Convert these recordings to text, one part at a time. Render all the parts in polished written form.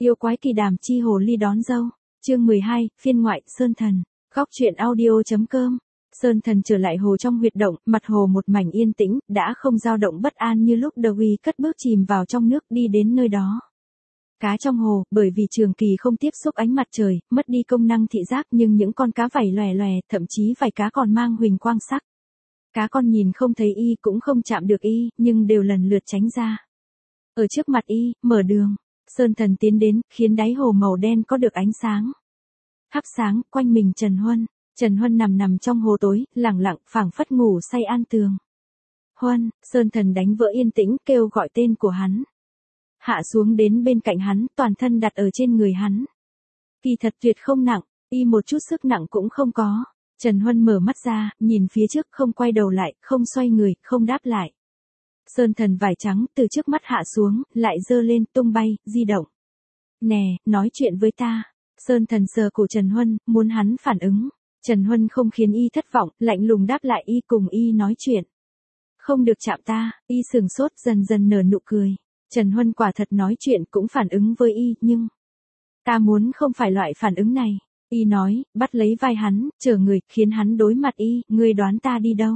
Yêu quái kỳ đàm chi hồ ly đón dâu. Chương 12, phiên ngoại, Sơn Thần. Góc truyện audio.com. Sơn Thần trở lại hồ trong huyệt động, mặt hồ một mảnh yên tĩnh, đã không dao động bất an như lúc Dewey cất bước chìm vào trong nước đi đến nơi đó. Cá trong hồ, bởi vì trường kỳ không tiếp xúc ánh mặt trời, mất đi công năng thị giác, nhưng những con cá vảy lòe lòe, thậm chí vảy cá còn mang huỳnh quang sắc. Cá con nhìn không thấy y cũng không chạm được y, nhưng đều lần lượt tránh ra. Ở trước mặt y, mở đường. Sơn Thần tiến đến, khiến đáy hồ màu đen có được ánh sáng. Thắp sáng, quanh mình Trần Huân. Trần Huân nằm trong hồ tối, lẳng lặng, phảng phất ngủ say an tường. Huân, Sơn Thần đánh vỡ yên tĩnh, kêu gọi tên của hắn. Hạ xuống đến bên cạnh hắn, toàn thân đặt ở trên người hắn. Kỳ thật tuyệt không nặng, y một chút sức nặng cũng không có. Trần Huân mở mắt ra, nhìn phía trước, không quay đầu lại, không xoay người, không đáp lại. Sơn Thần vải trắng từ trước mắt hạ xuống, lại giơ lên, tung bay, di động. Nè, nói chuyện với ta. Sơn Thần sờ cổ Trần Huân, muốn hắn phản ứng. Trần Huân không khiến y thất vọng, lạnh lùng đáp lại y cùng y nói chuyện. Không được chạm ta, y sừng sốt dần dần nở nụ cười. Trần Huân quả thật nói chuyện cũng phản ứng với y, nhưng... Ta muốn không phải loại phản ứng này. Y nói, bắt lấy vai hắn, trở người, khiến hắn đối mặt y, ngươi đoán ta đi đâu.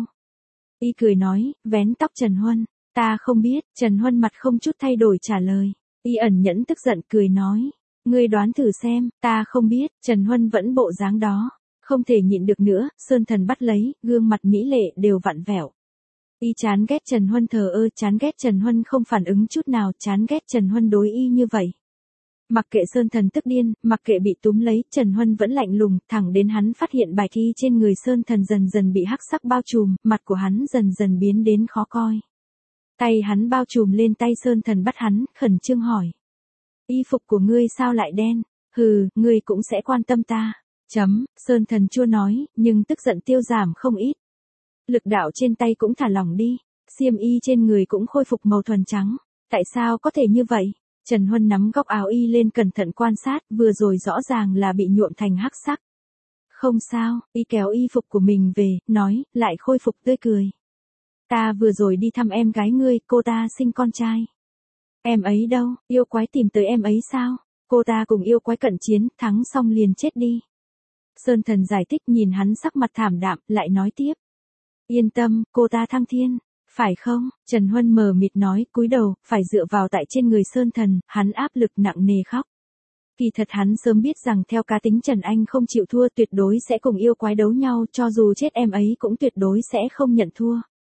Y cười nói, vén tóc Trần Huân. Ta không biết, Trần Huân mặt không chút thay đổi trả lời. Y ẩn nhẫn tức giận cười nói. Ngươi đoán thử xem, ta không biết, Trần Huân vẫn bộ dáng đó. Không thể nhịn được nữa, Sơn Thần bắt lấy, gương mặt mỹ lệ đều vặn vẹo. Y chán ghét Trần Huân thờ ơ, chán ghét Trần Huân không phản ứng chút nào, chán ghét Trần Huân đối y như vậy. Mặc kệ Sơn Thần tức điên, mặc kệ bị túm lấy, Trần Huân vẫn lạnh lùng, thẳng đến hắn phát hiện bài thi trên người Sơn Thần dần dần bị hắc sắc bao trùm, mặt của hắn dần dần biến đến khó coi. Tay hắn bao trùm lên tay Sơn Thần bắt hắn, khẩn trương hỏi. Y phục của ngươi sao lại đen? Hừ, ngươi cũng sẽ quan tâm ta. Sơn Thần chua nói, nhưng tức giận tiêu giảm không ít. Lực đạo trên tay cũng thả lỏng đi. Xiêm y trên người cũng khôi phục màu thuần trắng. Tại sao có thể như vậy? Trần Huân nắm góc áo y lên cẩn thận quan sát, vừa rồi rõ ràng là bị nhuộm thành hắc sắc. Không sao, y kéo y phục của mình về, nói, lại khôi phục tươi cười. Ta vừa rồi đi thăm em gái ngươi, cô ta sinh con trai. Em ấy đâu, yêu quái tìm tới em ấy sao? Cô ta cùng yêu quái cận chiến, thắng xong liền chết đi. Sơn Thần giải thích nhìn hắn sắc mặt thảm đạm, lại nói tiếp. Yên tâm, cô ta thăng thiên. Phải không? Trần Huân mờ mịt nói, cúi đầu, phải dựa vào tại trên người Sơn Thần, hắn áp lực nặng nề khóc. Kỳ thật hắn sớm biết rằng theo cá tính Trần Anh không chịu thua tuyệt đối sẽ cùng yêu quái đấu nhau, cho dù chết em ấy cũng tuyệt đối sẽ không nhận thua.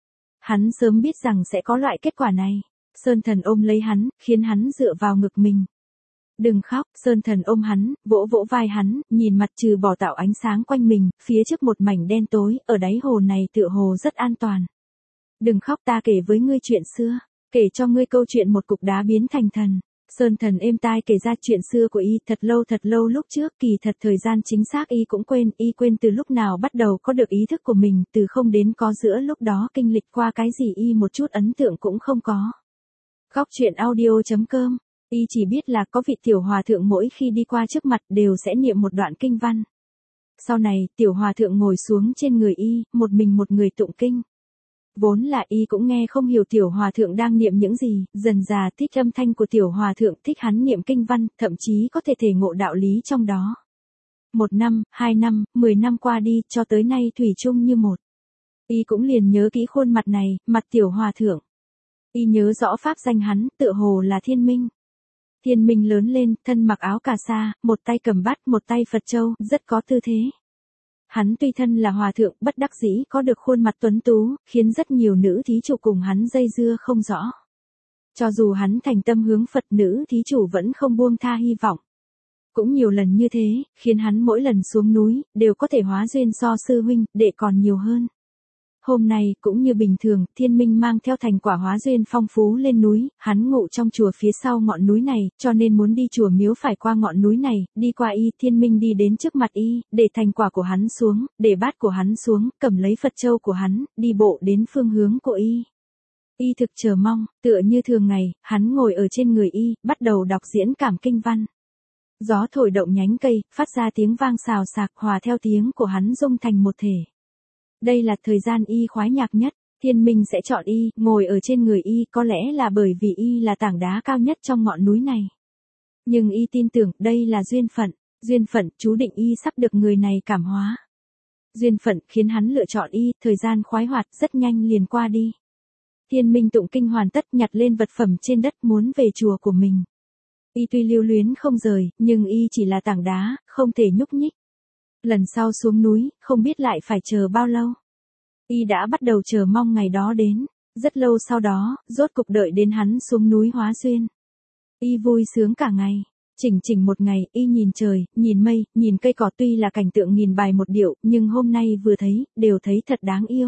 Hắn sớm biết rằng sẽ có loại kết quả này. Sơn Thần ôm lấy hắn, khiến hắn dựa vào ngực mình. Đừng khóc, Sơn Thần ôm hắn, vỗ vỗ vai hắn, nhìn mặt trừ bỏ tạo ánh sáng quanh mình, phía trước một mảnh đen tối, ở đáy hồ này tựa hồ rất an toàn. Đừng khóc, ta kể với ngươi chuyện xưa, kể cho ngươi câu chuyện một cục đá biến thành thần. Sơn Thần êm tai kể ra chuyện xưa của y thật lâu lúc trước, kỳ thật thời gian chính xác y cũng quên, y quên từ lúc nào bắt đầu có được ý thức của mình, từ không đến có giữa lúc đó kinh lịch qua cái gì y một chút ấn tượng cũng không có. Góc truyện audio.com. Y chỉ biết là có vị tiểu hòa thượng mỗi khi đi qua trước mặt đều sẽ niệm một đoạn kinh văn. Sau này, tiểu hòa thượng ngồi xuống trên người y, một mình một người tụng kinh. Vốn là y cũng nghe không hiểu tiểu hòa thượng đang niệm những gì, dần dà thích âm thanh của tiểu hòa thượng, thích hắn niệm kinh văn, thậm chí có thể thể ngộ đạo lý trong đó. 1 năm, 2 năm, 10 năm qua đi, cho tới nay thủy chung như một. Y cũng liền nhớ kỹ khuôn mặt này, mặt tiểu hòa thượng. Y nhớ rõ pháp danh hắn, tựa hồ là Thiên Minh. Thiên Minh lớn lên, thân mặc áo cà sa, một tay cầm bát, một tay Phật châu, rất có tư thế. Hắn tuy thân là hòa thượng, bất đắc dĩ có được khuôn mặt tuấn tú, khiến rất nhiều nữ thí chủ cùng hắn dây dưa không rõ. Cho dù hắn thành tâm hướng Phật, nữ thí chủ vẫn không buông tha hy vọng. Cũng nhiều lần như thế, khiến hắn mỗi lần xuống núi, đều có thể hóa duyên so sư huynh, đệ còn nhiều hơn. Hôm nay, cũng như bình thường, Thiên Minh mang theo thành quả hóa duyên phong phú lên núi, hắn ngụ trong chùa phía sau ngọn núi này, cho nên muốn đi chùa miếu phải qua ngọn núi này, đi qua y, Thiên Minh đi đến trước mặt y, để thành quả của hắn xuống, để bát của hắn xuống, cầm lấy Phật châu của hắn, đi bộ đến phương hướng của y. Y thực chờ mong, tựa như thường ngày, hắn ngồi ở trên người y, bắt đầu đọc diễn cảm kinh văn. Gió thổi động nhánh cây, phát ra tiếng vang xào xạc, hòa theo tiếng của hắn rung thành một thể. Đây là thời gian y khoái nhạc nhất, Thiên Minh sẽ chọn y, ngồi ở trên người y, có lẽ là bởi vì y là tảng đá cao nhất trong ngọn núi này. Nhưng y tin tưởng đây là duyên phận chú định y sắp được người này cảm hóa. Duyên phận khiến hắn lựa chọn y, thời gian khoái hoạt rất nhanh liền qua đi. Thiên Minh tụng kinh hoàn tất nhặt lên vật phẩm trên đất muốn về chùa của mình. Y tuy lưu luyến không rời, nhưng y chỉ là tảng đá, không thể nhúc nhích. Lần sau xuống núi, không biết lại phải chờ bao lâu. Y đã bắt đầu chờ mong ngày đó đến. Rất lâu sau đó, rốt cục đợi đến hắn xuống núi hóa duyên. Y vui sướng cả ngày. Chỉnh một ngày, y nhìn trời, nhìn mây, nhìn cây cỏ tuy là cảnh tượng nghìn bài một điệu, nhưng hôm nay vừa thấy, đều thấy thật đáng yêu.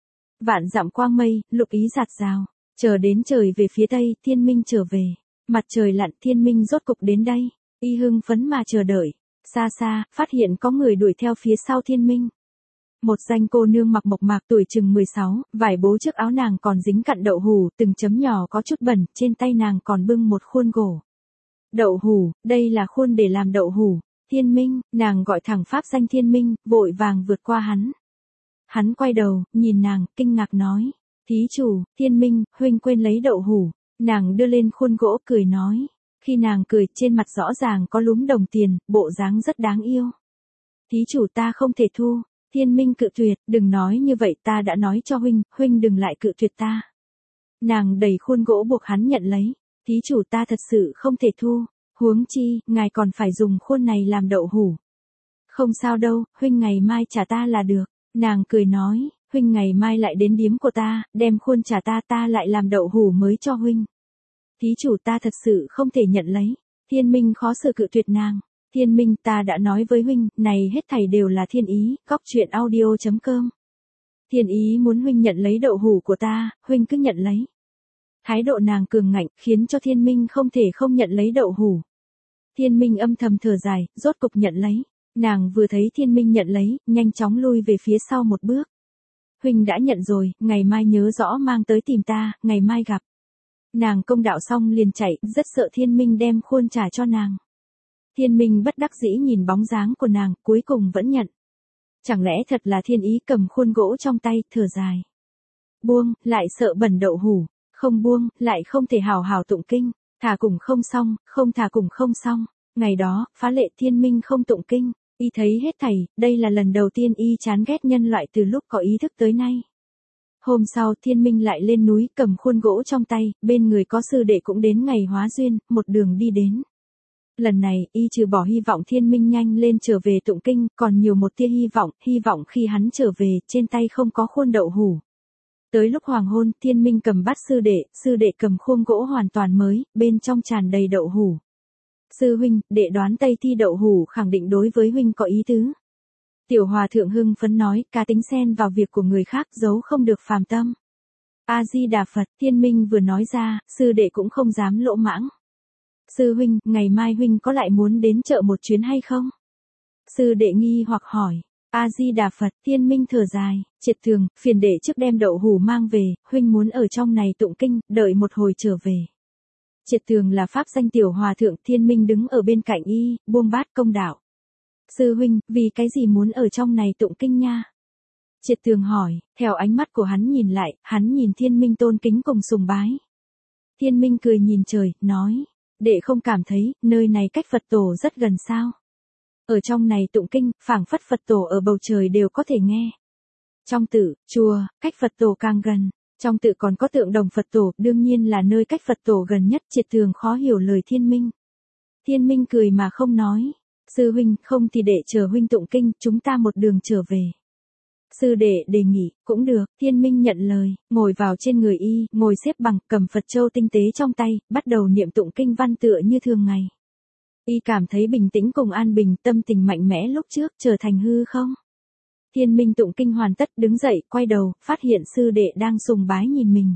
Vạn dặm quang mây, lục ý rạt rào. Chờ đến trời về phía tây, thiên minh trở về. Mặt trời lặn, thiên minh rốt cục đến đây. Y hưng phấn mà chờ đợi. Xa xa, phát hiện có người đuổi theo phía sau thiên minh. Một danh cô nương mặc mộc mạc tuổi chừng 16, vải bố trước áo nàng còn dính cặn đậu hủ, từng chấm nhỏ có chút bẩn, trên tay nàng còn bưng một khuôn gỗ. Đậu hủ, đây là khuôn để làm đậu hủ. Thiên minh, nàng gọi thẳng pháp danh thiên minh, vội vàng vượt qua hắn. Hắn quay đầu, nhìn nàng, kinh ngạc nói. Thí chủ, thiên minh, huynh quên lấy đậu hủ. Nàng đưa lên khuôn gỗ cười nói. Khi nàng cười, trên mặt rõ ràng có lúm đồng tiền, bộ dáng rất đáng yêu. Thí chủ ta không thể thu. Thiên minh cự tuyệt, đừng nói như vậy, ta đã nói cho huynh đừng lại cự tuyệt ta. Nàng đẩy khuôn gỗ buộc hắn nhận lấy. Thí chủ ta thật sự không thể thu, huống chi, ngài còn phải dùng khuôn này làm đậu hủ. Không sao đâu, huynh ngày mai trả ta là được. Nàng cười nói, huynh ngày mai lại đến điếm của ta, đem khuôn trả ta, ta lại làm đậu hủ mới cho huynh. Thí chủ ta thật sự không thể nhận lấy. Thiên minh khó xử cự tuyệt nàng. Thiên minh, ta đã nói với huynh, này hết thảy đều là thiên ý, góc truyện audio.com. Thiên ý muốn huynh nhận lấy đậu hủ của ta, huynh cứ nhận lấy. Thái độ nàng cường ngạnh, khiến cho thiên minh không thể không nhận lấy đậu hủ. Thiên minh âm thầm thở dài, rốt cục nhận lấy. Nàng vừa thấy thiên minh nhận lấy, nhanh chóng lui về phía sau một bước. Huynh đã nhận rồi, ngày mai nhớ rõ mang tới tìm ta, ngày mai gặp. Nàng công đạo xong liền chạy, rất sợ thiên minh đem khuôn trả cho nàng. Thiên minh bất đắc dĩ nhìn bóng dáng của nàng, cuối cùng vẫn nhận. Chẳng lẽ thật là thiên ý cầm khuôn gỗ trong tay, thở dài. Buông, lại sợ bẩn đậu hủ. Không buông, lại không thể hào hào tụng kinh. Thả cùng không xong, không thả cùng không xong. Ngày đó, phá lệ thiên minh không tụng kinh. Y thấy hết thảy, đây là lần đầu tiên y chán ghét nhân loại từ lúc có ý thức tới nay. Hôm sau thiên minh lại lên núi cầm khuôn gỗ trong tay, bên người có sư đệ cũng đến ngày hóa duyên, một đường đi đến. Lần này, y trừ bỏ hy vọng thiên minh nhanh lên trở về tụng kinh, còn nhiều một tia hy vọng khi hắn trở về, trên tay không có khuôn đậu hủ. Tới lúc hoàng hôn, thiên minh cầm bát sư đệ cầm khuôn gỗ hoàn toàn mới, bên trong tràn đầy đậu hủ. Sư huynh, đệ đoán Tây thi đậu hủ khẳng định đối với huynh có ý tứ. Tiểu hòa thượng hưng phấn nói, cá tính xen vào việc của người khác giấu không được phàm tâm. A-di-đà Phật, thiên minh vừa nói ra, sư đệ cũng không dám lỗ mãng. Sư huynh, ngày mai huynh có lại muốn đến chợ một chuyến hay không? Sư đệ nghi hoặc hỏi. A-di-đà Phật, thiên minh thở dài, triệt thường, phiền đệ trước đem đậu hủ mang về, huynh muốn ở trong này tụng kinh, đợi một hồi trở về. Triệt thường là pháp danh tiểu hòa thượng, thiên minh đứng ở bên cạnh y, buông bát công đạo. Sư huynh, vì cái gì muốn ở trong này tụng kinh nha? Triệt thường hỏi, theo ánh mắt của hắn nhìn lại, hắn nhìn thiên minh tôn kính cùng sùng bái. Thiên minh cười nhìn trời, nói, đệ không cảm thấy, nơi này cách Phật tổ rất gần sao? Ở trong này tụng kinh, phảng phất Phật tổ ở bầu trời đều có thể nghe. Trong tự, chùa, cách Phật tổ càng gần. Trong tự còn có tượng đồng Phật tổ, đương nhiên là nơi cách Phật tổ gần nhất, triệt thường khó hiểu lời thiên minh. Thiên minh cười mà không nói. Sư huynh, không thì để chờ huynh tụng kinh, chúng ta một đường trở về. Sư đệ đề nghị, cũng được, thiên minh nhận lời, ngồi vào trên người y, ngồi xếp bằng, cầm Phật châu tinh tế trong tay, bắt đầu niệm tụng kinh văn tựa như thường ngày. Y cảm thấy bình tĩnh cùng an bình, tâm tình mạnh mẽ lúc trước, trở thành hư không. Thiên minh tụng kinh hoàn tất, đứng dậy, quay đầu, phát hiện sư đệ đang sùng bái nhìn mình.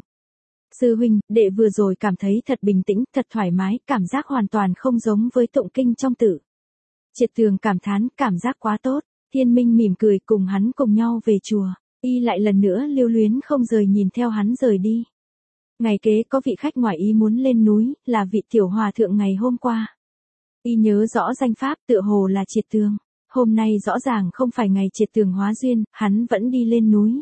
Sư huynh, đệ vừa rồi cảm thấy thật bình tĩnh, thật thoải mái, cảm giác hoàn toàn không giống với tụng kinh trong tự. Triệt thường cảm thán, cảm giác quá tốt. Thiên minh mỉm cười cùng hắn cùng nhau về chùa. Y lại lần nữa lưu luyến không rời nhìn theo hắn rời đi. Ngày kế có vị khách ngoại ý muốn lên núi, là vị tiểu hòa thượng ngày hôm qua. Y nhớ rõ danh pháp tựa hồ là triệt tường. Hôm nay rõ ràng không phải ngày triệt tường hóa duyên, hắn vẫn đi lên núi.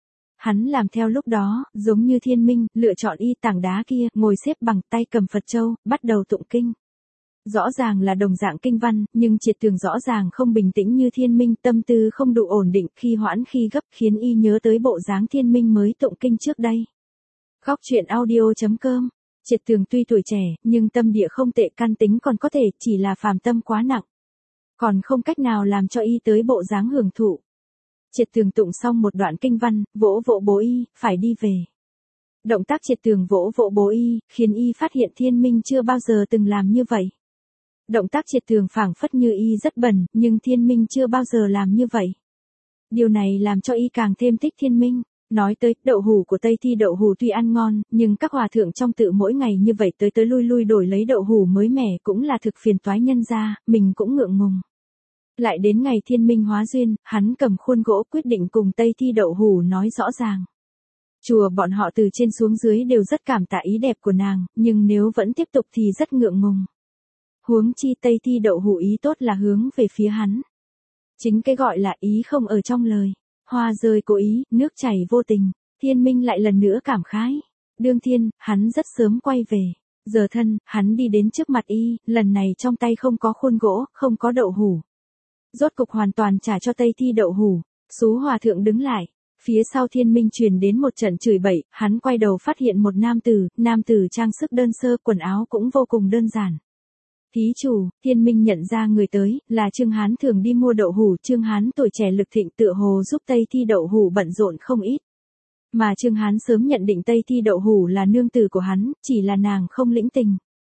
Hắn làm theo lúc đó, giống như thiên minh, lựa chọn y tảng đá kia, ngồi xếp bằng tay cầm Phật châu, bắt đầu tụng kinh. Rõ ràng là đồng dạng kinh văn, nhưng Triệt Tường rõ ràng không bình tĩnh như Thiên Minh, tâm tư không đủ ổn định, khi hoãn khi gấp, khiến y nhớ tới bộ dáng Thiên Minh mới tụng kinh trước đây. Góc truyện audio.com. Triệt Tường tuy tuổi trẻ, nhưng tâm địa không tệ, căn tính còn có thể, chỉ là phàm tâm quá nặng. Còn không cách nào làm cho y tới bộ dáng hưởng thụ. Triệt Tường tụng xong một đoạn kinh văn, vỗ vỗ bố y, phải đi về. Động tác Triệt Tường vỗ vỗ bố y, khiến y phát hiện Thiên Minh chưa bao giờ từng làm như vậy. Động tác Triệt Tường phảng phất như y rất bẩn, nhưng Thiên Minh chưa bao giờ làm như vậy. Điều này làm cho y càng thêm thích Thiên Minh. Nói tới, đậu hủ của Tây Thi đậu hủ tuy ăn ngon, nhưng các hòa thượng trong tự mỗi ngày như vậy tới lui lui đổi lấy đậu hủ mới mẻ cũng là thực phiền toái nhân ra, mình cũng ngượng ngùng. Lại đến ngày Thiên Minh hóa duyên, hắn cầm khuôn gỗ quyết định cùng Tây Thi đậu hủ nói rõ ràng. Chùa bọn họ từ trên xuống dưới đều rất cảm tạ ý đẹp của nàng, nhưng nếu vẫn tiếp tục thì rất ngượng ngùng. Huống chi Tây Thi đậu hủ ý tốt là hướng về phía hắn. Chính cái gọi là ý không ở trong lời. Hoa rơi cố ý, nước chảy vô tình. Thiên Minh lại lần nữa cảm khái. Đương thiên, hắn rất sớm quay về. Giờ thân, hắn đi đến trước mặt y, lần này trong tay không có khuôn gỗ, không có đậu hủ. Rốt cục hoàn toàn trả cho Tây Thi đậu hủ. Sú hòa thượng đứng lại. Phía sau Thiên Minh truyền đến một trận chửi bậy, hắn quay đầu phát hiện một nam tử trang sức đơn sơ, quần áo cũng vô cùng đơn giản. Thí chủ, Thiên Minh nhận ra người tới, là Trương Hán thường đi mua đậu hủ. Trương Hán tuổi trẻ lực thịnh tựa hồ giúp Tây Thi đậu hủ bận rộn không ít. Mà Trương Hán sớm nhận định Tây Thi đậu hủ là nương tử của hắn, chỉ là nàng không lĩnh tình.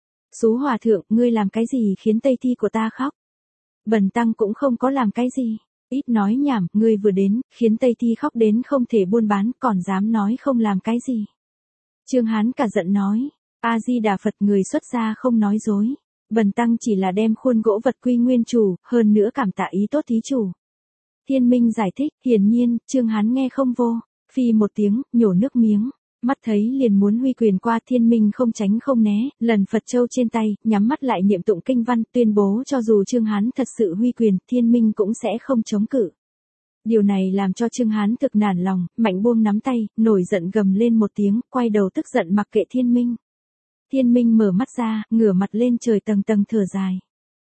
Sú hòa thượng, ngươi làm cái gì khiến Tây Thi của ta khóc? Bần tăng cũng không có làm cái gì. Ít nói nhảm, ngươi vừa đến, khiến Tây Thi khóc đến không thể buôn bán, còn dám nói không làm cái gì. Trương Hán cả giận nói, A-di-đà Phật, người xuất gia không nói dối. Bần tăng chỉ là đem khuôn gỗ vật quy nguyên chủ, hơn nữa cảm tạ ý tốt thí chủ. Thiên Minh giải thích, hiển nhiên, Trương Hán nghe không vô, phi một tiếng, nhổ nước miếng, mắt thấy liền muốn huy quyền qua. Thiên Minh không tránh không né, lần Phật châu trên tay, nhắm mắt lại niệm tụng kinh văn, tuyên bố cho dù Trương Hán thật sự huy quyền, Thiên Minh cũng sẽ không chống cự. Điều này làm cho Trương Hán thực nản lòng, mạnh buông nắm tay, nổi giận gầm lên một tiếng, quay đầu tức giận mặc kệ Thiên Minh. Thiên Minh mở mắt ra, ngửa mặt lên trời tầng tầng thở dài.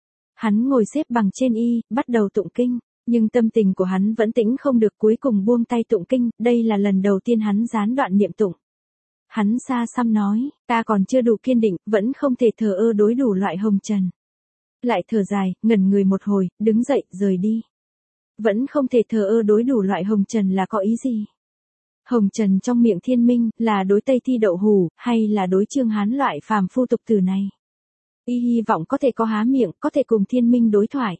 Hắn ngồi xếp bằng trên y, bắt đầu tụng kinh, nhưng tâm tình của hắn vẫn tĩnh không được, cuối cùng buông tay tụng kinh, đây là lần đầu tiên hắn gián đoạn niệm tụng. Hắn xa xăm nói, ta còn chưa đủ kiên định, vẫn không thể thờ ơ đối đủ loại hồng trần. Lại thở dài, ngẩn người một hồi, đứng dậy, rời đi. Vẫn không thể thờ ơ đối đủ loại hồng trần là có ý gì? Hồng trần trong miệng Thiên Minh, là đối Tây Thi đậu hủ, hay là đối Trương Hán loại phàm phu tục tử này? Y hy vọng có thể có há miệng, có thể cùng Thiên Minh đối thoại.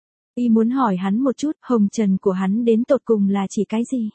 Y muốn hỏi hắn một chút, hồng trần của hắn đến tột cùng là chỉ cái gì?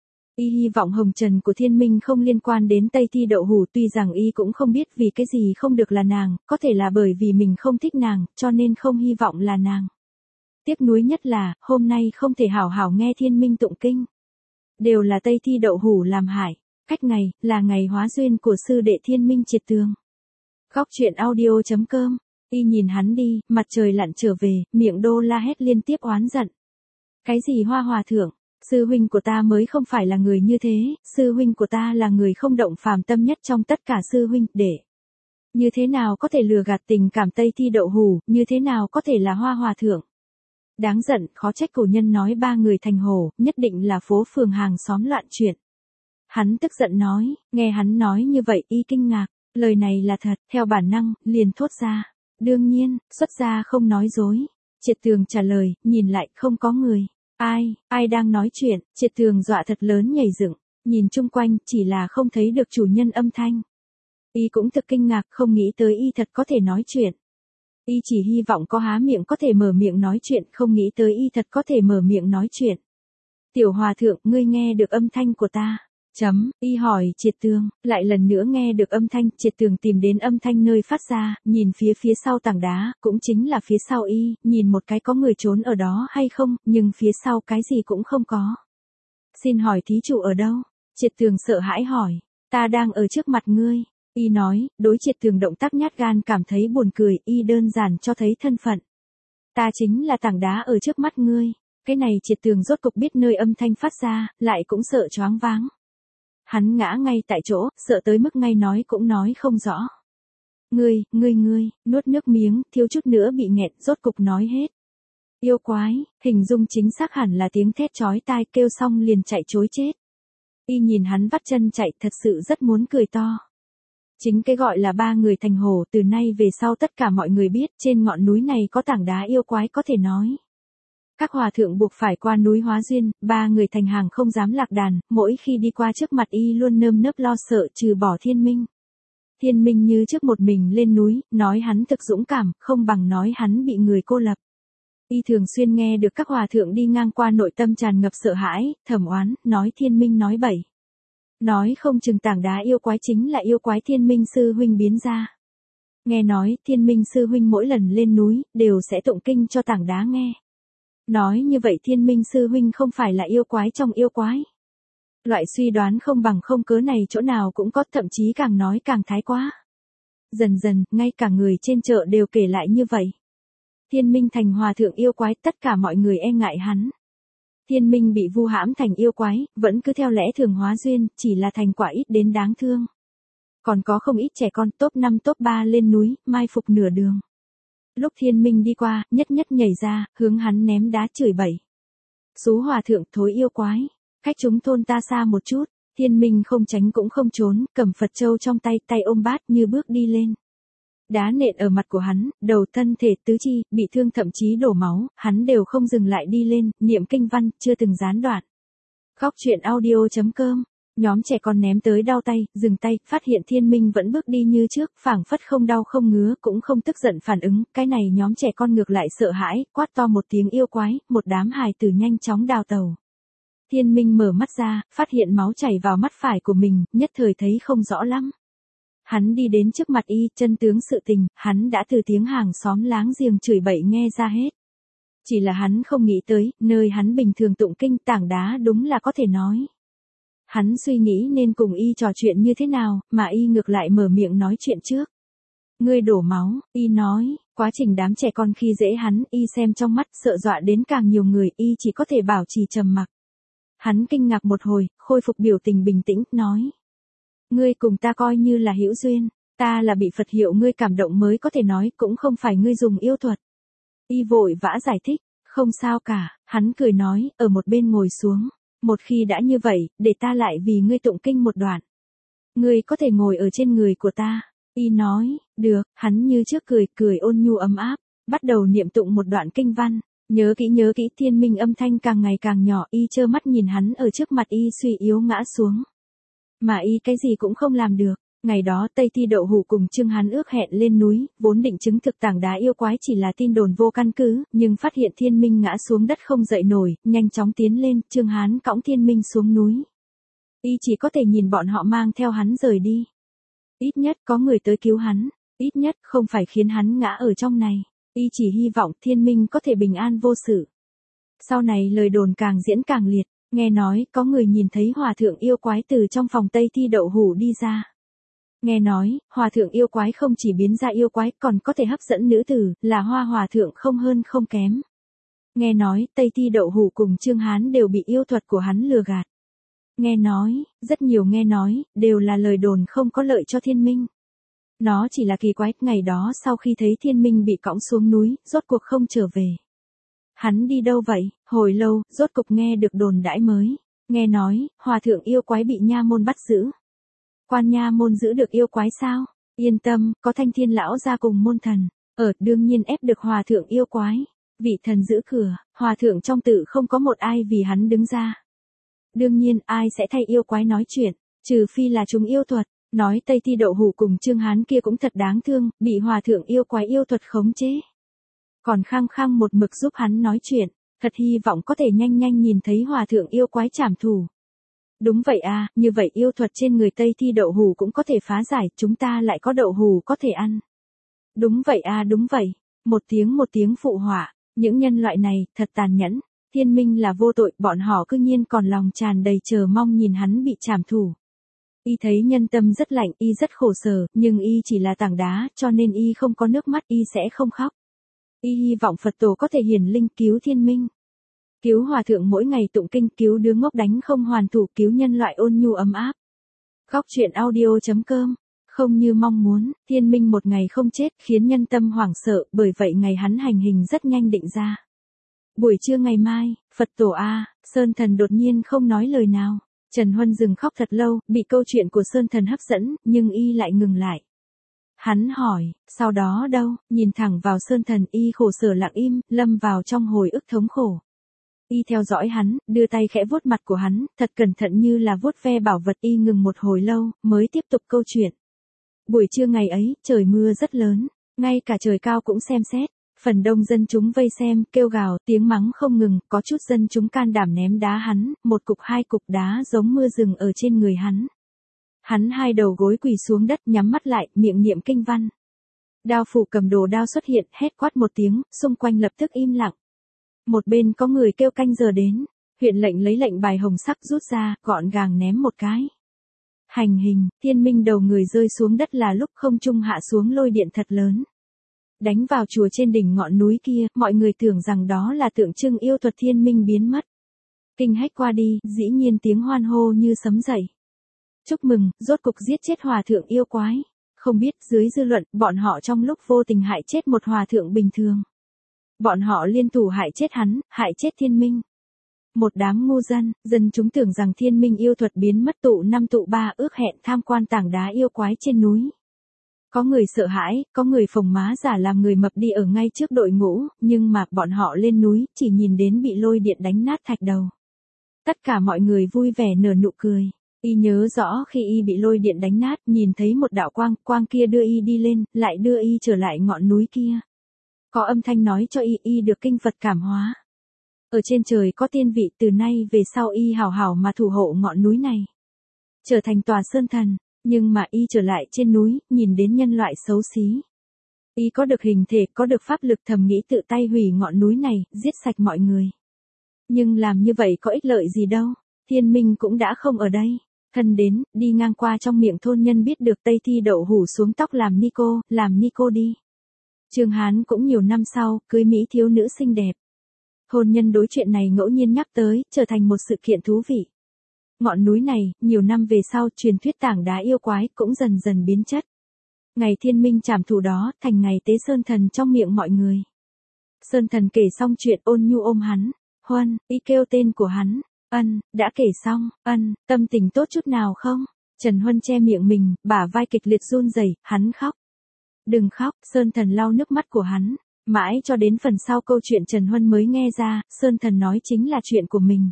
Y hy vọng hồng trần của Thiên Minh không liên quan đến Tây Thi đậu hủ, tuy rằng y cũng không biết vì cái gì không được là nàng, có thể là bởi vì mình không thích nàng, cho nên không hy vọng là nàng. Tiếc nuối nhất là, hôm nay không thể hảo hảo nghe Thiên Minh tụng kinh. Đều là Tây Thi đậu hủ làm hại. Cách ngày, là ngày hóa duyên của sư đệ Thiên Minh Triệt Tường. Góc truyện audio.com. Y nhìn hắn đi, mặt trời lặn trở về, miệng đô la hét liên tiếp oán giận. Cái gì Hoa hòa thượng? Sư huynh của ta mới không phải là người như thế, sư huynh của ta là người không động phàm tâm nhất trong tất cả sư huynh, để như thế nào có thể lừa gạt tình cảm Tây Thi đậu hủ, như thế nào có thể là Hoa hòa thượng? Đáng giận, khó trách cổ nhân nói ba người thành hổ, nhất định là phố phường hàng xóm loạn chuyện. Hắn tức giận nói, nghe hắn nói như vậy y kinh ngạc, lời này là thật, theo bản năng, liền thốt ra. Đương nhiên, xuất gia không nói dối. Triệt Tường trả lời, nhìn lại không có người. Ai đang nói chuyện? Triệt Tường dọa thật lớn nhảy dựng, nhìn chung quanh, chỉ là không thấy được chủ nhân âm thanh. Y cũng thực kinh ngạc, không nghĩ tới y thật có thể nói chuyện. Y chỉ hy vọng có há miệng có thể mở miệng nói chuyện, không nghĩ tới y thật có thể mở miệng nói chuyện. Tiểu hòa thượng, ngươi nghe được âm thanh của ta? Y hỏi Triệt Tường, lại lần nữa nghe được âm thanh. Triệt Tường tìm đến âm thanh nơi phát ra, nhìn phía sau tảng đá, cũng chính là phía sau y, nhìn một cái có người trốn ở đó hay không, nhưng phía sau cái gì cũng không có. Xin hỏi thí chủ ở đâu? Triệt Tường sợ hãi hỏi, ta đang ở trước mặt ngươi. Y nói, đối Triệt Tường động tác nhát gan cảm thấy buồn cười, y đơn giản cho thấy thân phận. Ta chính là tảng đá ở trước mắt ngươi. Cái này Triệt Tường rốt cục biết nơi âm thanh phát ra, lại cũng sợ choáng váng. Hắn ngã ngay tại chỗ, sợ tới mức ngay nói cũng nói không rõ. Ngươi, nuốt nước miếng, thiếu chút nữa bị nghẹn, rốt cục nói hết. Yêu quái, hình dung chính xác hẳn là tiếng thét chói tai, kêu xong liền chạy trối chết. Y nhìn hắn vắt chân chạy, thật sự rất muốn cười to. Chính cái gọi là ba người thành hổ, từ nay về sau tất cả mọi người biết trên ngọn núi này có tảng đá yêu quái có thể nói. Các hòa thượng buộc phải qua núi hóa duyên, ba người thành hàng không dám lạc đàn, mỗi khi đi qua trước mặt y luôn nơm nớp lo sợ trừ bỏ Thiên Minh. Thiên Minh như trước một mình lên núi, nói hắn thực dũng cảm, không bằng nói hắn bị người cô lập. Y thường xuyên nghe được các hòa thượng đi ngang qua nội tâm tràn ngập sợ hãi, thầm oán, nói Thiên Minh nói bậy. Nói không chừng tảng đá yêu quái chính là yêu quái Thiên Minh sư huynh biến ra. Nghe nói Thiên Minh sư huynh mỗi lần lên núi, đều sẽ tụng kinh cho tảng đá nghe. Nói như vậy Thiên Minh sư huynh không phải là yêu quái trong yêu quái. Loại suy đoán không bằng không cớ này chỗ nào cũng có, thậm chí càng nói càng thái quá. Dần dần, ngay cả người trên chợ đều kể lại như vậy. Thiên Minh thành hòa thượng yêu quái, tất cả mọi người e ngại hắn. Thiên Minh bị vu hãm thành yêu quái, vẫn cứ theo lẽ thường hóa duyên, chỉ là thành quả ít đến đáng thương. Còn có không ít trẻ con top 5 top 3 lên núi, mai phục nửa đường. Lúc Thiên Minh đi qua, nhất nhất nhảy ra, hướng hắn ném đá chửi bậy. Xú hòa thượng thối yêu quái, cách chúng thôn ta xa một chút. Thiên Minh không tránh cũng không trốn, cầm Phật châu trong tay, tay ôm bát như bước đi lên. Đá nện ở mặt của hắn, đầu, thân thể, tứ chi, bị thương thậm chí đổ máu, hắn đều không dừng lại đi lên, niệm kinh văn, chưa từng gián đoạn. Khóc chuyện audio.com, nhóm trẻ con ném tới đau tay, dừng tay, phát hiện Thiên Minh vẫn bước đi như trước, phảng phất không đau không ngứa, cũng không tức giận phản ứng, cái này nhóm trẻ con ngược lại sợ hãi, quát to một tiếng yêu quái, một đám hài tử nhanh chóng đào tàu. Thiên Minh mở mắt ra, phát hiện máu chảy vào mắt phải của mình, nhất thời thấy không rõ lắm. Hắn đi đến trước mặt y, chân tướng sự tình, hắn đã từ tiếng hàng xóm láng giềng chửi bậy nghe ra hết. Chỉ là hắn không nghĩ tới, nơi hắn bình thường tụng kinh tảng đá đúng là có thể nói. Hắn suy nghĩ nên cùng y trò chuyện như thế nào, mà y ngược lại mở miệng nói chuyện trước. Ngươi đổ máu, y nói, quá trình đám trẻ con khi dễ hắn, y xem trong mắt, sợ dọa đến càng nhiều người, y chỉ có thể bảo trì trầm mặc. Hắn kinh ngạc một hồi, khôi phục biểu tình bình tĩnh, nói. Ngươi cùng ta coi như là hữu duyên, ta là bị Phật hiệu ngươi cảm động mới có thể nói, cũng không phải ngươi dùng yêu thuật. Y vội vã giải thích, không sao cả, hắn cười nói, ở một bên ngồi xuống. Một khi đã như vậy, để ta lại vì ngươi tụng kinh một đoạn. Ngươi có thể ngồi ở trên người của ta. Y nói, được, hắn như trước cười ôn nhu ấm áp, bắt đầu niệm tụng một đoạn kinh văn. Nhớ kỹ, Thiên Minh âm thanh càng ngày càng nhỏ, y trơ mắt nhìn hắn ở trước mặt y suy yếu ngã xuống. Mà y cái gì cũng không làm được. Ngày đó Tây Thi Đậu Hủ cùng Trương Hán ước hẹn lên núi, vốn định chứng thực tảng đá yêu quái chỉ là tin đồn vô căn cứ, nhưng phát hiện Thiên Minh ngã xuống đất không dậy nổi, nhanh chóng tiến lên, Trương Hán cõng Thiên Minh xuống núi. Y chỉ có thể nhìn bọn họ mang theo hắn rời đi. Ít nhất có người tới cứu hắn, ít nhất không phải khiến hắn ngã ở trong này. Y chỉ hy vọng Thiên Minh có thể bình an vô sự. Sau này lời đồn càng diễn càng liệt, nghe nói có người nhìn thấy hòa thượng yêu quái từ trong phòng Tây Thi Đậu Hủ đi ra. Nghe nói, hòa thượng yêu quái không chỉ biến ra yêu quái còn có thể hấp dẫn nữ tử, là Hoa hòa thượng không hơn không kém. Nghe nói, Tây Thi Đậu Hủ cùng Trương Hán đều bị yêu thuật của hắn lừa gạt. Nghe nói, rất nhiều nghe nói, đều là lời đồn không có lợi cho Thiên Minh. Nó chỉ là kỳ quái, ngày đó sau khi thấy Thiên Minh bị cõng xuống núi, rốt cuộc không trở về. Hắn đi đâu vậy? Hồi lâu, rốt cục nghe được đồn đãi mới. Nghe nói, hòa thượng yêu quái bị nha môn bắt giữ. Quan nha môn giữ được yêu quái sao? Yên tâm, có Thanh Thiên lão ra cùng môn thần. Đương nhiên ép được hòa thượng yêu quái. Vị thần giữ cửa, hòa thượng trong tự không có một ai vì hắn đứng ra. Đương nhiên, ai sẽ thay yêu quái nói chuyện, trừ phi là chúng yêu thuật. Nói Tây Thi Đậu Hủ cùng Trương Hán kia cũng thật đáng thương, bị hòa thượng yêu quái yêu thuật khống chế. Còn khăng khăng một mực giúp hắn nói chuyện, thật hy vọng có thể nhanh nhìn thấy hòa thượng yêu quái trảm thủ. Đúng vậy à, như vậy yêu thuật trên người Tây Thi Đậu Hủ cũng có thể phá giải, chúng ta lại có đậu hủ có thể ăn. Đúng vậy à, đúng vậy. Một tiếng phụ họa, những nhân loại này, thật tàn nhẫn. Thiên Minh là vô tội, bọn họ cư nhiên còn lòng tràn đầy chờ mong nhìn hắn bị trảm thủ. Y thấy nhân tâm rất lạnh, y rất khổ sở, nhưng y chỉ là tảng đá, cho nên y không có nước mắt, y sẽ không khóc. Y hy vọng Phật tổ có thể hiển linh cứu Thiên Minh. Cứu hòa thượng mỗi ngày tụng kinh, cứu đứa ngốc đánh không hoàn thủ, cứu nhân loại ôn nhu ấm áp. Khóc chuyện audio.com Không như mong muốn, thiên minh một ngày không chết khiến nhân tâm hoảng sợ, bởi vậy ngày hắn hành hình rất nhanh định ra. Buổi trưa ngày mai, Phật tổ A, Sơn Thần đột nhiên không nói lời nào. Trần Huân dừng khóc thật lâu, bị câu chuyện của Sơn Thần hấp dẫn, nhưng y lại ngừng lại. Hắn hỏi, sau đó đâu, nhìn thẳng vào Sơn Thần, y khổ sở lặng im, lâm vào trong hồi ức thống khổ. Y theo dõi hắn, đưa tay khẽ vuốt mặt của hắn, thật cẩn thận như là vuốt ve bảo vật. Y ngừng một hồi lâu, mới tiếp tục câu chuyện. Buổi trưa ngày ấy, trời mưa rất lớn, ngay cả trời cao cũng xem xét. Phần đông dân chúng vây xem, kêu gào, tiếng mắng không ngừng, có chút dân chúng can đảm ném đá hắn, một cục hai cục đá giống mưa rừng ở trên người hắn. Hắn hai đầu gối quỳ xuống đất, nhắm mắt lại, miệng niệm kinh văn. Đao phủ cầm đồ đao xuất hiện, hét quát một tiếng, xung quanh lập tức im lặng. Một bên có người kêu canh giờ đến, huyện lệnh lấy lệnh bài hồng sắc rút ra, gọn gàng ném một cái. Hành hình, thiên minh đầu người rơi xuống đất là lúc không trung hạ xuống lôi điện thật lớn. Đánh vào chùa trên đỉnh ngọn núi kia, mọi người tưởng rằng đó là tượng trưng yêu thuật thiên minh biến mất. Kinh hách qua đi, dĩ nhiên tiếng hoan hô như sấm dậy. Chúc mừng, rốt cục giết chết hòa thượng yêu quái. Không biết, dưới dư luận, bọn họ trong lúc vô tình hại chết một hòa thượng bình thường. Bọn họ liên thủ hại chết hắn, hại chết thiên minh. Một đám ngu dân chúng tưởng rằng thiên minh yêu thuật biến mất tụ năm tụ ba ước hẹn tham quan tảng đá yêu quái trên núi. Có người sợ hãi, có người phồng má giả làm người mập đi ở ngay trước đội ngũ, nhưng mà bọn họ lên núi, chỉ nhìn đến bị lôi điện đánh nát thạch đầu. Tất cả mọi người vui vẻ nở nụ cười. Y nhớ rõ khi y bị lôi điện đánh nát, nhìn thấy một đạo quang kia đưa y đi lên, lại đưa y trở lại ngọn núi kia. Có âm thanh nói cho y được kinh Phật cảm hóa. Ở trên trời có tiên vị, từ nay về sau y hảo hảo mà thủ hộ ngọn núi này. Trở thành tòa sơn thần, nhưng mà y trở lại trên núi, nhìn đến nhân loại xấu xí. Y có được hình thể, có được pháp lực, thầm nghĩ tự tay hủy ngọn núi này, giết sạch mọi người. Nhưng làm như vậy có ích lợi gì đâu, thiên minh cũng đã không ở đây. Thân đến, đi ngang qua trong miệng thôn nhân biết được Tây Thi đậu hủ xuống tóc làm ni cô đi. Trương Hán cũng nhiều năm sau, cưới Mỹ thiếu nữ xinh đẹp. Hôn nhân đối chuyện này ngẫu nhiên nhắc tới, trở thành một sự kiện thú vị. Ngọn núi này, nhiều năm về sau, truyền thuyết tảng đá yêu quái cũng dần dần biến chất. Ngày thiên minh trảm thủ đó, thành ngày tế Sơn Thần trong miệng mọi người. Sơn Thần kể xong chuyện, ôn nhu ôm hắn. Huân, y kêu tên của hắn. Ân, đã kể xong. Ân, tâm tình tốt chút nào không? Trần Huân che miệng mình, bả vai kịch liệt run rẩy, hắn khóc. Đừng khóc, Sơn Thần lau nước mắt của hắn. Mãi cho đến phần sau câu chuyện Trần Huân mới nghe ra, Sơn Thần nói chính là chuyện của mình.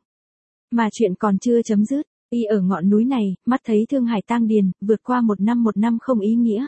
Mà chuyện còn chưa chấm dứt, y ở ngọn núi này, mắt thấy Thương Hải tang điền, vượt qua một năm không ý nghĩa.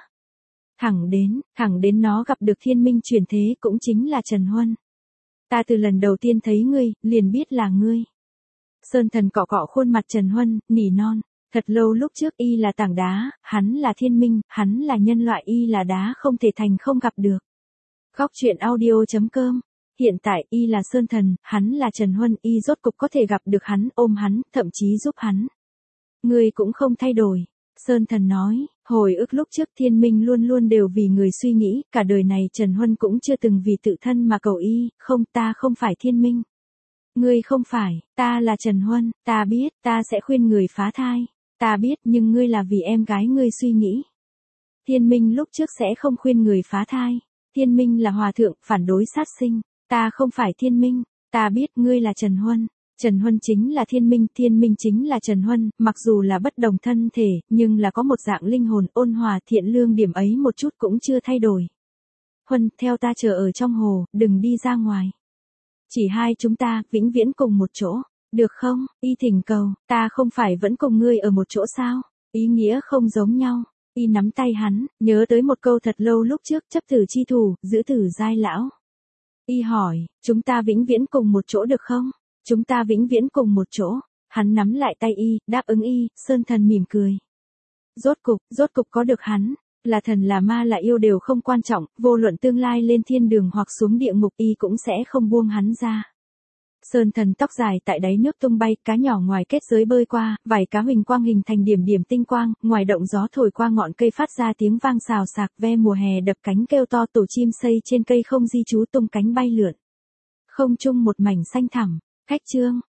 Thẳng đến nó gặp được thiên minh chuyển thế, cũng chính là Trần Huân. Ta từ lần đầu tiên thấy ngươi, liền biết là ngươi. Sơn Thần cọ cọ khuôn mặt Trần Huân, nỉ non. Thật lâu lúc trước y là tảng đá, hắn là thiên minh, hắn là nhân loại, y là đá không thể thành không gặp được. Góc truyện audio.com. Hiện tại y là Sơn Thần, hắn là Trần Huân, y rốt cục có thể gặp được hắn, ôm hắn, thậm chí giúp hắn. Ngươi cũng không thay đổi. Sơn Thần nói, hồi ức lúc trước thiên minh luôn luôn đều vì người suy nghĩ, cả đời này Trần Huân cũng chưa từng vì tự thân mà cầu y, không, ta không phải thiên minh. Ngươi không phải, ta là Trần Huân, ta biết, ta sẽ khuyên người phá thai. Ta biết, nhưng ngươi là vì em gái ngươi suy nghĩ. Thiên minh lúc trước sẽ không khuyên người phá thai. Thiên minh là hòa thượng, phản đối sát sinh. Ta không phải thiên minh. Ta biết, ngươi là Trần Huân. Trần Huân chính là thiên minh chính là Trần Huân, mặc dù là bất đồng thân thể, nhưng là có một dạng linh hồn ôn hòa thiện lương, điểm ấy một chút cũng chưa thay đổi. Huân, theo ta chờ ở trong hồ, đừng đi ra ngoài. Chỉ hai chúng ta, vĩnh viễn cùng một chỗ. Được không? Y thỉnh cầu, ta không phải vẫn cùng ngươi ở một chỗ sao? Ý nghĩa không giống nhau. Y nắm tay hắn, nhớ tới một câu thật lâu lúc trước, chấp tử chi thủ, giữ tử giai lão. Y hỏi, chúng ta vĩnh viễn cùng một chỗ được không? Chúng ta vĩnh viễn cùng một chỗ. Hắn nắm lại tay y, đáp ứng y, Sơn Thần mỉm cười. Rốt cục có được hắn. Là thần là ma là yêu đều không quan trọng, vô luận tương lai lên thiên đường hoặc xuống địa ngục, y cũng sẽ không buông hắn ra. Sơn Thần tóc dài tại đáy nước tung bay, cá nhỏ ngoài kết giới bơi qua, vài cá huỳnh quang hình thành điểm điểm tinh quang, ngoài động gió thổi qua ngọn cây phát ra tiếng vang xào xạc, ve mùa hè đập cánh kêu to, tổ chim xây trên cây không di trú tung cánh bay lượn. Không trung một mảnh xanh thẳm, cách chương.